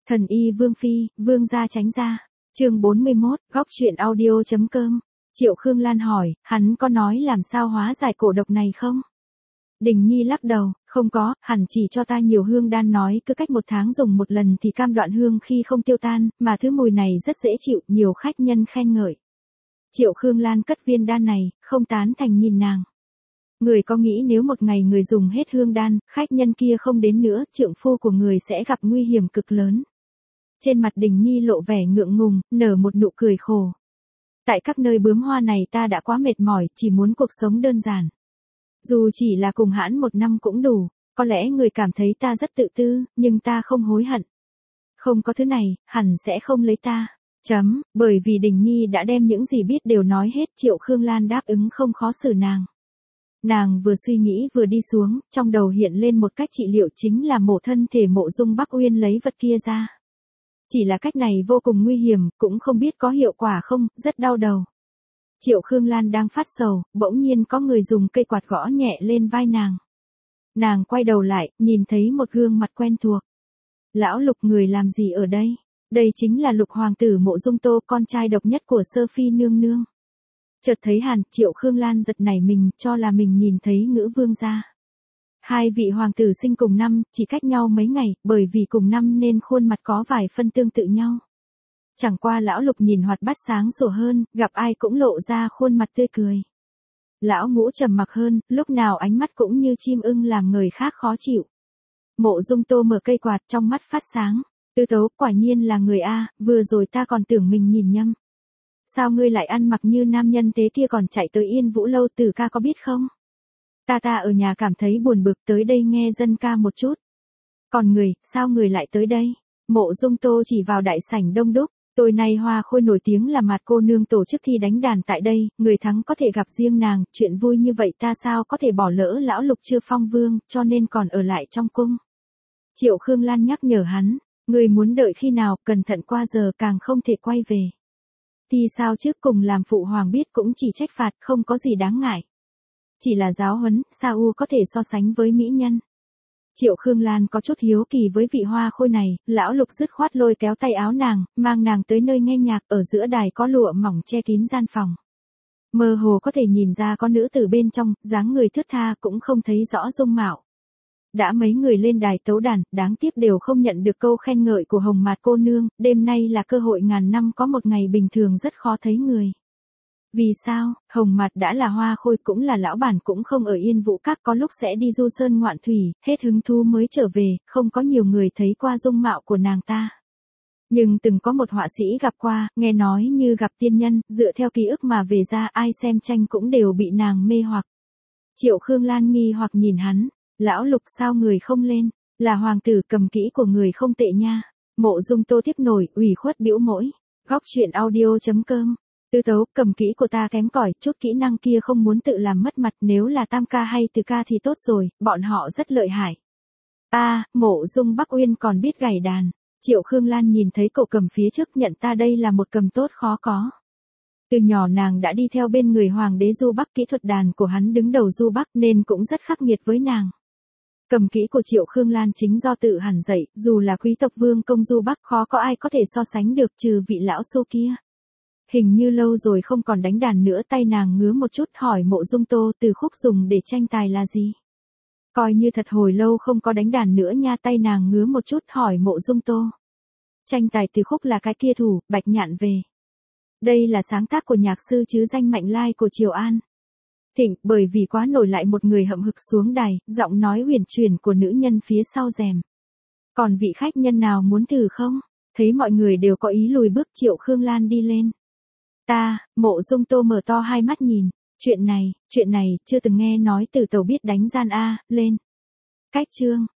Thần y Vương Phi, Vương gia tránh ra. Chương 41, góc truyện audio.com. Triệu Khương Lan hỏi, hắn có nói làm sao hóa giải cổ độc này không? Đình Nhi lắc đầu, không có, hẳn chỉ cho ta nhiều hương đan, nói cứ cách 1 tháng dùng 1 lần thì cam đoạn hương khi không tiêu tan, mà thứ mùi này rất dễ chịu, nhiều khách nhân khen ngợi. Triệu Khương Lan cất viên đan này, không tán thành nhìn nàng. Người có nghĩ nếu một ngày người dùng hết hương đan, khách nhân kia không đến nữa, trượng phu của người sẽ gặp nguy hiểm cực lớn. Trên mặt Đình Nhi lộ vẻ ngượng ngùng, nở một nụ cười khổ. Tại các nơi bướm hoa này ta đã quá mệt mỏi, chỉ muốn cuộc sống đơn giản. Dù chỉ là cùng hãn 1 năm cũng đủ, có lẽ người cảm thấy ta rất tự tư, nhưng ta không hối hận. Không có thứ này, hẳn sẽ không lấy ta. Bởi vì Đình Nhi đã đem những gì biết đều nói hết, Triệu Khương Lan đáp ứng không khó xử nàng. Nàng vừa suy nghĩ vừa đi xuống, trong đầu hiện lên một cách trị liệu, chính là mổ thân thể Mộ Dung Bắc Uyên lấy vật kia ra. Chỉ là cách này vô cùng nguy hiểm, cũng không biết có hiệu quả không, rất đau đầu. Triệu Khương Lan đang phát sầu, bỗng nhiên có người dùng cây quạt gõ nhẹ lên vai nàng. Nàng quay đầu lại, nhìn thấy một gương mặt quen thuộc. Lão Lục, người làm gì ở đây? Đây chính là Lục hoàng tử Mộ Dung Tô, con trai độc nhất của Sơ Phi nương nương. Chợt thấy Hàn, Triệu Khương Lan giật nảy mình, cho là mình nhìn thấy Ngữ Vương gia. 2 vị hoàng tử sinh cùng năm, chỉ cách nhau mấy ngày, bởi vì cùng năm nên khuôn mặt có vài phân tương tự nhau. Chẳng qua lão Lục nhìn hoạt bát sáng sủa hơn, gặp ai cũng lộ ra khuôn mặt tươi cười. Lão Ngũ trầm mặc hơn, lúc nào ánh mắt cũng như chim ưng làm người khác khó chịu. Mộ Dung Tô mở cây quạt, trong mắt phát sáng. Tư Tấu, quả nhiên là người a, vừa rồi ta còn tưởng mình nhìn nhầm. Sao ngươi lại ăn mặc như nam nhân thế kia còn chạy tới Yên Vũ lâu, Tử ca có biết không? Ta ở nhà cảm thấy buồn bực, tới đây nghe dân ca một chút. Còn người, sao người lại tới đây? Mộ Dung Tô chỉ vào đại sảnh đông đúc. Tối nay Hoa Khôi nổi tiếng là Mạt cô nương tổ chức thi đánh đàn tại đây, người thắng có thể gặp riêng nàng, chuyện vui như vậy ta sao có thể bỏ lỡ. Lão Lục chưa phong vương, cho nên còn ở lại trong cung. Triệu Khương Lan nhắc nhở hắn, người muốn đợi khi nào, cẩn thận qua giờ càng không thể quay về. Thì sao trước cùng làm phụ hoàng biết cũng chỉ trách phạt, không có gì đáng ngại. Chỉ là giáo huấn, sao u có thể so sánh với mỹ nhân. Triệu Khương Lan có chút hiếu kỳ với vị Hoa Khôi này, lão Lục dứt khoát lôi kéo tay áo nàng, mang nàng tới nơi nghe nhạc, ở giữa đài có lụa mỏng che kín gian phòng. Mơ hồ có thể nhìn ra có nữ tử bên trong, dáng người thướt tha, cũng không thấy rõ dung mạo. Đã mấy người lên đài tấu đàn, đáng tiếc đều không nhận được câu khen ngợi của Hồng Mạt cô nương, đêm nay là cơ hội ngàn năm có một ngày, bình thường rất khó thấy người. Vì sao? Hồng Mạt đã là Hoa Khôi, cũng là lão bản, cũng không ở Yên Vũ Các, có lúc sẽ đi du sơn ngoạn thủy, hết hứng thú mới trở về, không có nhiều người thấy qua dung mạo của nàng ta. Nhưng từng có một họa sĩ gặp qua, nghe nói như gặp tiên nhân, dựa theo ký ức mà về ra, ai xem tranh cũng đều bị nàng mê hoặc. Triệu Khương Lan nghi hoặc nhìn hắn, lão Lục sao người không lên, là hoàng tử, cầm kỹ của người không tệ nha. Mộ Dung Tô tiếc nổi, ủy khuất bĩu môi. Góc truyện audio.com. Tư Tấu, cầm kỹ của ta kém cỏi, chút kỹ năng kia không muốn tự làm mất mặt, nếu là tam ca hay tứ ca thì tốt rồi, bọn họ rất lợi hại. Mộ Dung Bắc Uyên còn biết gảy đàn. Triệu Khương Lan nhìn thấy cậu cầm phía trước, nhận ta đây là một cầm tốt khó có. Từ nhỏ nàng đã đi theo bên người hoàng đế Du Bắc, kỹ thuật đàn của hắn đứng đầu Du Bắc nên cũng rất khắc nghiệt với nàng. Cầm kỹ của Triệu Khương Lan chính do tự hẳn dạy, dù là quý tộc vương công Du Bắc khó có ai có thể so sánh được, trừ vị lão xô kia. Hình như lâu rồi không còn đánh đàn nữa, tay nàng ngứa một chút, hỏi Mộ Dung Tô, từ khúc dùng để tranh tài là gì? Coi như thật hồi lâu không có đánh đàn nữa nha, tay nàng ngứa một chút, hỏi Mộ Dung Tô. Tranh tài từ khúc là cái kia thủ, Bạch Nhạn về. Đây là sáng tác của nhạc sư chứ danh Mạnh Lai của Triều An. Thịnh, bởi vì quá nổi lại một người hậm hực xuống đài, giọng nói huyền chuyển của nữ nhân phía sau rèm. Còn vị khách nhân nào muốn thử không? Thấy mọi người đều có ý lùi bước, Triệu Khương Lan đi lên. Mộ Dung Tô mở to hai mắt nhìn, chuyện này, chưa từng nghe nói Từ Tẩu biết đánh gian a, lên. Cách chương,